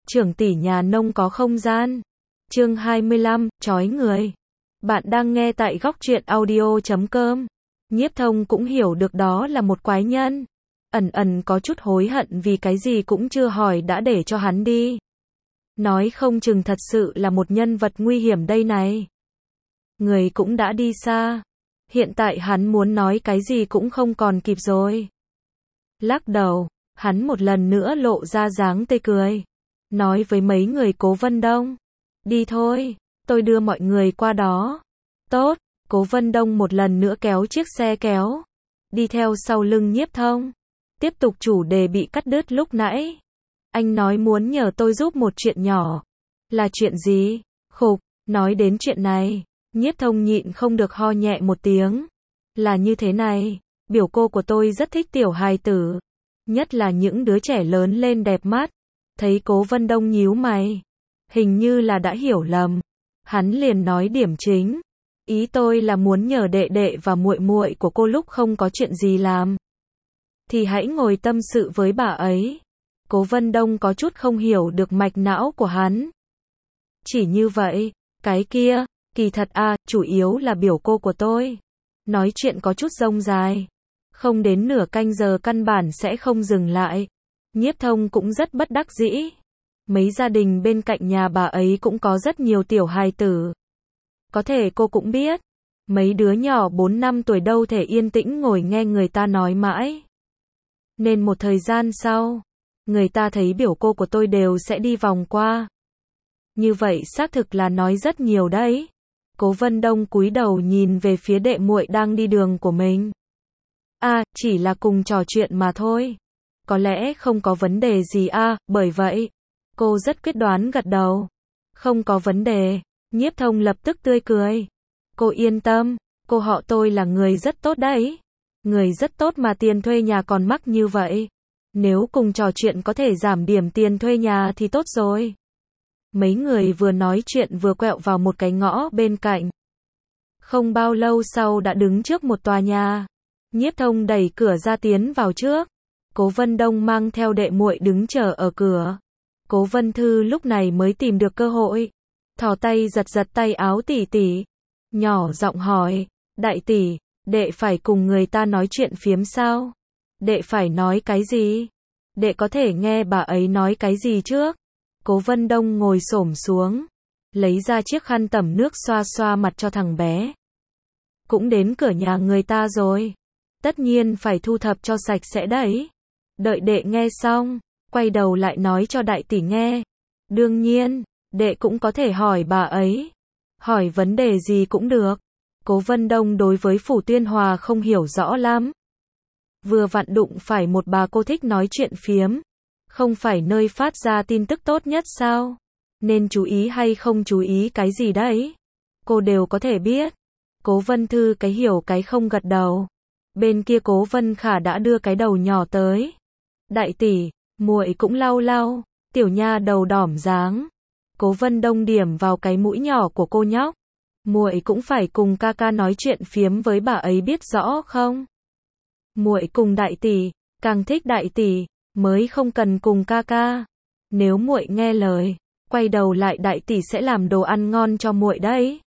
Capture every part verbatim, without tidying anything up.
trưởng tỷ nhà nông có không gian. Chương hai mươi lăm, chói người. Bạn đang nghe tại góc truyện audio chấm com. Nhiếp Thông cũng hiểu được đó là một quái nhân. Ẩn ẩn có chút hối hận vì cái gì cũng chưa hỏi đã để cho hắn đi. Nói không chừng thật sự là một nhân vật nguy hiểm đây này. Người cũng đã đi xa. Hiện tại hắn muốn nói cái gì cũng không còn kịp rồi. Lắc đầu, hắn một lần nữa lộ ra dáng tươi cười. Nói với mấy người Cố Vân Đông. Đi thôi, tôi đưa mọi người qua đó. Tốt, Cố Vân Đông một lần nữa kéo chiếc xe kéo. Đi theo sau lưng Nhiếp Thông. Tiếp tục chủ đề bị cắt đứt lúc nãy. Anh nói muốn nhờ tôi giúp một chuyện nhỏ. Là chuyện gì? Khục, nói đến chuyện này. Nhiếp Thông nhịn không được ho nhẹ một tiếng. Là như thế này, biểu cô của tôi rất thích tiểu hài tử. Nhất là những đứa trẻ lớn lên đẹp mắt. Thấy Cố Vân Đông nhíu mày. Hình như là đã hiểu lầm. Hắn liền nói điểm chính. Ý tôi là muốn nhờ đệ đệ và muội muội của cô lúc không có chuyện gì làm. Thì hãy ngồi tâm sự với bà ấy. Cố Vân Đông có chút không hiểu được mạch não của hắn. Chỉ như vậy, cái kia, kỳ thật à, chủ yếu là biểu cô của tôi. Nói chuyện có chút rông dài. Không đến nửa canh giờ căn bản sẽ không dừng lại. Nhiếp Thông cũng rất bất đắc dĩ. Mấy gia đình bên cạnh nhà bà ấy cũng có rất nhiều tiểu hài tử. Có thể cô cũng biết. Mấy đứa nhỏ bốn năm tuổi đâu thể yên tĩnh ngồi nghe người ta nói mãi. Nên một thời gian sau, người ta thấy biểu cô của tôi đều sẽ đi vòng qua. Như vậy xác thực là nói rất nhiều đấy. Cố Vân Đông cúi đầu nhìn về phía đệ muội đang đi đường của mình. À, chỉ là cùng trò chuyện mà thôi. Có lẽ không có vấn đề gì à, bởi vậy. Cô rất quyết đoán gật đầu. Không có vấn đề. Nhiếp Thông lập tức tươi cười. Cô yên tâm, cô họ tôi là người rất tốt đấy. Người rất tốt mà tiền thuê nhà còn mắc như vậy. Nếu cùng trò chuyện có thể giảm điểm tiền thuê nhà thì tốt rồi. Mấy người vừa nói chuyện vừa quẹo vào một cái ngõ bên cạnh. Không bao lâu sau đã đứng trước một tòa nhà. Nhiếp Thông đẩy cửa ra tiến vào trước. Cố Vân Đông mang theo đệ muội đứng chờ ở cửa. Cố Vân Thư lúc này mới tìm được cơ hội. Thò tay giật giật tay áo tỷ tỷ. Nhỏ giọng hỏi, đại tỷ, đệ phải cùng người ta nói chuyện phiếm sao? Đệ phải nói cái gì? Đệ có thể nghe bà ấy nói cái gì trước? Cố Vân Đông ngồi xổm xuống. Lấy ra chiếc khăn tẩm nước xoa xoa mặt cho thằng bé. Cũng đến cửa nhà người ta rồi. Tất nhiên phải thu thập cho sạch sẽ đấy. Đợi đệ nghe xong, quay đầu lại nói cho đại tỷ nghe. Đương nhiên, đệ cũng có thể hỏi bà ấy. Hỏi vấn đề gì cũng được. Cố Vân Đông đối với Phủ Tuyên Hòa không hiểu rõ lắm. Vừa vặn đụng phải một bà cô thích nói chuyện phiếm. Không phải nơi phát ra tin tức tốt nhất sao? Nên chú ý hay không chú ý cái gì đấy? Cô đều có thể biết. Cố Vân Thư cái hiểu cái không gật đầu. Bên kia Cố Vân Khả đã đưa cái đầu nhỏ tới. Đại tỷ, muội cũng lau lau, tiểu nha đầu đỏm dáng. Cố Vân Đông điểm vào cái mũi nhỏ của cô nhóc. Muội cũng phải cùng ca ca nói chuyện phiếm với bà ấy biết rõ không? Muội cùng đại tỷ, càng thích đại tỷ, mới không cần cùng ca ca. Nếu muội nghe lời, quay đầu lại đại tỷ sẽ làm đồ ăn ngon cho muội đấy.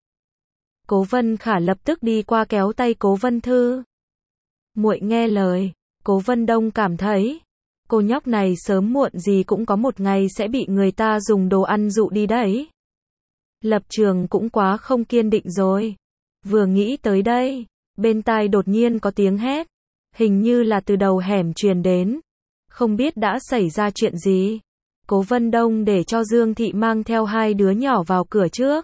Cố Vân Khả lập tức đi qua kéo tay Cố Vân Thư. Muội nghe lời. Cố Vân Đông cảm thấy, cô nhóc này sớm muộn gì cũng có một ngày sẽ bị người ta dùng đồ ăn dụ đi đấy. Lập trường cũng quá không kiên định rồi. Vừa nghĩ tới đây, bên tai đột nhiên có tiếng hét. Hình như là từ đầu hẻm truyền đến. Không biết đã xảy ra chuyện gì. Cố Vân Đông để cho Dương Thị mang theo hai đứa nhỏ vào cửa trước.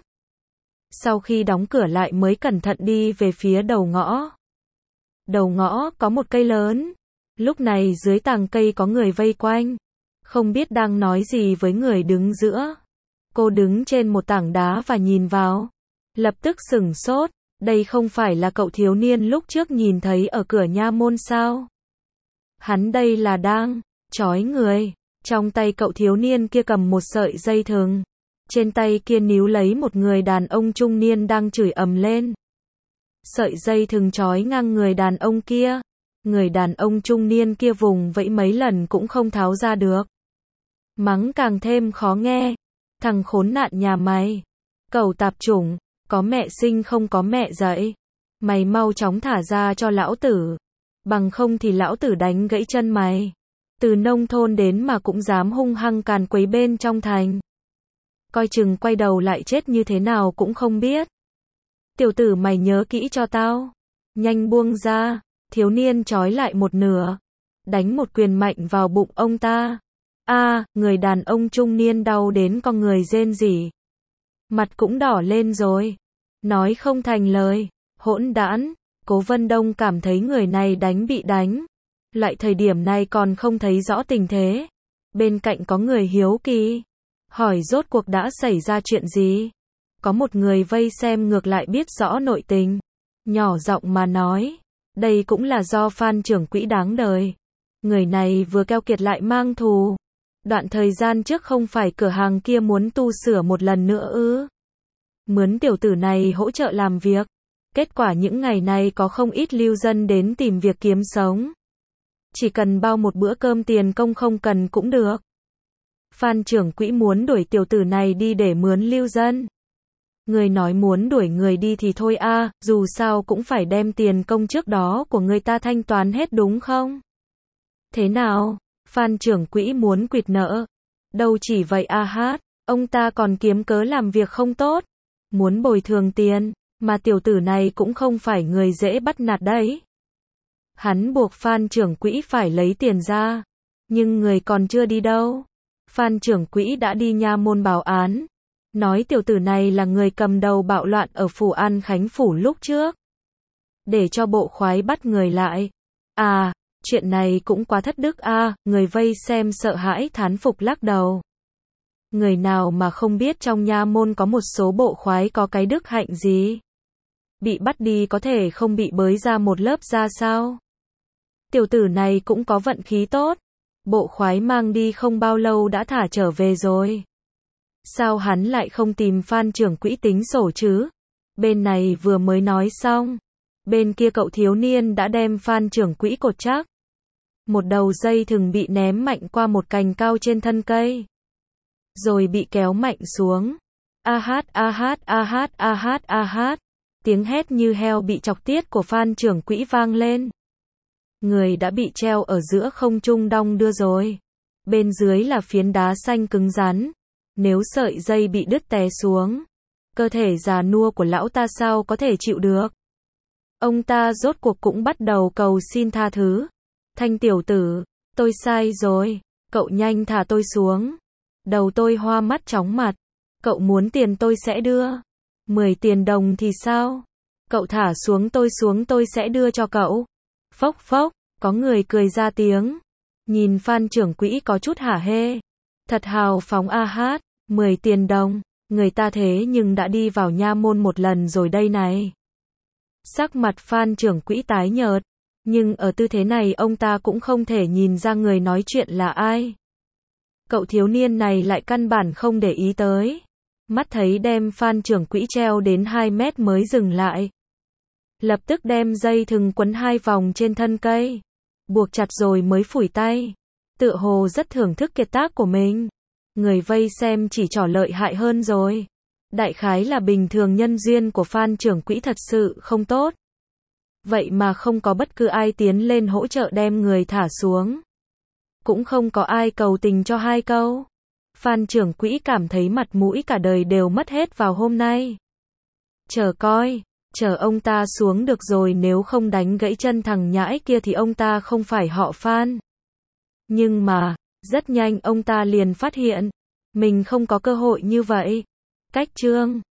Sau khi đóng cửa lại mới cẩn thận đi về phía đầu ngõ. Đầu ngõ có một cây lớn. Lúc này dưới tàng cây có người vây quanh. Không biết đang nói gì với người đứng giữa. Cô đứng trên một tảng đá và nhìn vào. Lập tức sửng sốt. Đây không phải là cậu thiếu niên lúc trước nhìn thấy ở cửa nha môn sao? Hắn đây là đang chói người. Trong tay cậu thiếu niên kia cầm một sợi dây thừng. Trên tay kia níu lấy một người đàn ông trung niên đang chửi ầm lên. Sợi dây thừng trói ngang người đàn ông kia. Người đàn ông trung niên kia vùng vẫy mấy lần cũng không tháo ra được. Mắng càng thêm khó nghe. Thằng khốn nạn nhà mày. Cẩu tạp chủng, có mẹ sinh không có mẹ dạy. Mày mau chóng thả ra cho lão tử. Bằng không thì lão tử đánh gãy chân mày. Từ nông thôn đến mà cũng dám hung hăng càn quấy bên trong thành. Coi chừng quay đầu lại chết như thế nào cũng không biết. Tiểu tử mày nhớ kỹ cho tao. Nhanh buông ra. Thiếu niên trói lại một nửa. Đánh một quyền mạnh vào bụng ông ta. A, à, người đàn ông trung niên đau đến con người rên rỉ. Mặt cũng đỏ lên rồi. Nói không thành lời. Hỗn đản. Cố Vân Đông cảm thấy người này đánh bị đánh. Loại thời điểm này còn không thấy rõ tình thế. Bên cạnh có người hiếu kỳ. Hỏi rốt cuộc đã xảy ra chuyện gì? Có một người vây xem ngược lại biết rõ nội tình. Nhỏ giọng mà nói. Đây cũng là do Phan trưởng quỹ đáng đời. Người này vừa keo kiệt lại mang thù. Đoạn thời gian trước không phải cửa hàng kia muốn tu sửa một lần nữa ư? Mướn tiểu tử này hỗ trợ làm việc. Kết quả những ngày này có không ít lưu dân đến tìm việc kiếm sống. Chỉ cần bao một bữa cơm tiền công không cần cũng được. Phan trưởng quỹ muốn đuổi tiểu tử này đi để mướn lưu dân. Người nói muốn đuổi người đi thì thôi a, à, dù sao cũng phải đem tiền công trước đó của người ta thanh toán hết đúng không? Thế nào? Phan trưởng quỹ muốn quỵt nợ. Đâu chỉ vậy a hát, ông ta còn kiếm cớ làm việc không tốt. Muốn bồi thường tiền, mà tiểu tử này cũng không phải người dễ bắt nạt đấy. Hắn buộc Phan trưởng quỹ phải lấy tiền ra. Nhưng người còn chưa đi đâu. Phan trưởng quỹ đã đi nha môn báo án. Nói tiểu tử này là người cầm đầu bạo loạn ở phủ An Khánh phủ lúc trước. Để cho bộ khoái bắt người lại. À, chuyện này cũng quá thất đức a, à, người vây xem sợ hãi thán phục lắc đầu. Người nào mà không biết trong nha môn có một số bộ khoái có cái đức hạnh gì. Bị bắt đi có thể không bị bới ra một lớp ra sao? Tiểu tử này cũng có vận khí tốt. Bộ khoái mang đi không bao lâu đã thả trở về rồi. Sao hắn lại không tìm Phan trưởng quỹ tính sổ chứ? Bên này vừa mới nói xong. Bên kia cậu thiếu niên đã đem Phan trưởng quỹ cột chắc. Một đầu dây thừng bị ném mạnh qua một cành cao trên thân cây. Rồi bị kéo mạnh xuống. A hát a hát a hát a hát a hát. Tiếng hét như heo bị chọc tiết của Phan trưởng quỹ vang lên. Người đã bị treo ở giữa không trung đong đưa rồi. Bên dưới là phiến đá xanh cứng rắn. Nếu sợi dây bị đứt té xuống, cơ thể già nua của lão ta sao có thể chịu được. Ông ta rốt cuộc cũng bắt đầu cầu xin tha thứ. Thanh tiểu tử, tôi sai rồi. Cậu nhanh thả tôi xuống. Đầu tôi hoa mắt chóng mặt. Cậu muốn tiền tôi sẽ đưa. Mười tiền đồng thì sao? Cậu thả xuống tôi xuống tôi sẽ đưa cho cậu. Phốc phốc, có người cười ra tiếng. Nhìn Phan trưởng quỹ có chút hả hê. Thật hào phóng a hát, mười tiền đồng. Người ta thế nhưng đã đi vào nha môn một lần rồi đây này. Sắc mặt Phan trưởng quỹ tái nhợt. Nhưng ở tư thế này ông ta cũng không thể nhìn ra người nói chuyện là ai. Cậu thiếu niên này lại căn bản không để ý tới. Mắt thấy đem Phan trưởng quỹ treo đến hai mét mới dừng lại. Lập tức đem dây thừng quấn hai vòng trên thân cây. Buộc chặt rồi mới phủi tay. Tựa hồ rất thưởng thức kiệt tác của mình. Người vây xem chỉ trỏ lợi hại hơn rồi. Đại khái là bình thường nhân duyên của Phan trưởng quỹ thật sự không tốt. Vậy mà không có bất cứ ai tiến lên hỗ trợ đem người thả xuống. Cũng không có ai cầu tình cho hai câu. Phan trưởng quỹ cảm thấy mặt mũi cả đời đều mất hết vào hôm nay. Chờ coi, chờ ông ta xuống được rồi, nếu không đánh gãy chân thằng nhãi kia thì ông ta không phải họ Phan. Nhưng mà, rất nhanh ông ta liền phát hiện, mình không có cơ hội như vậy. Cách chương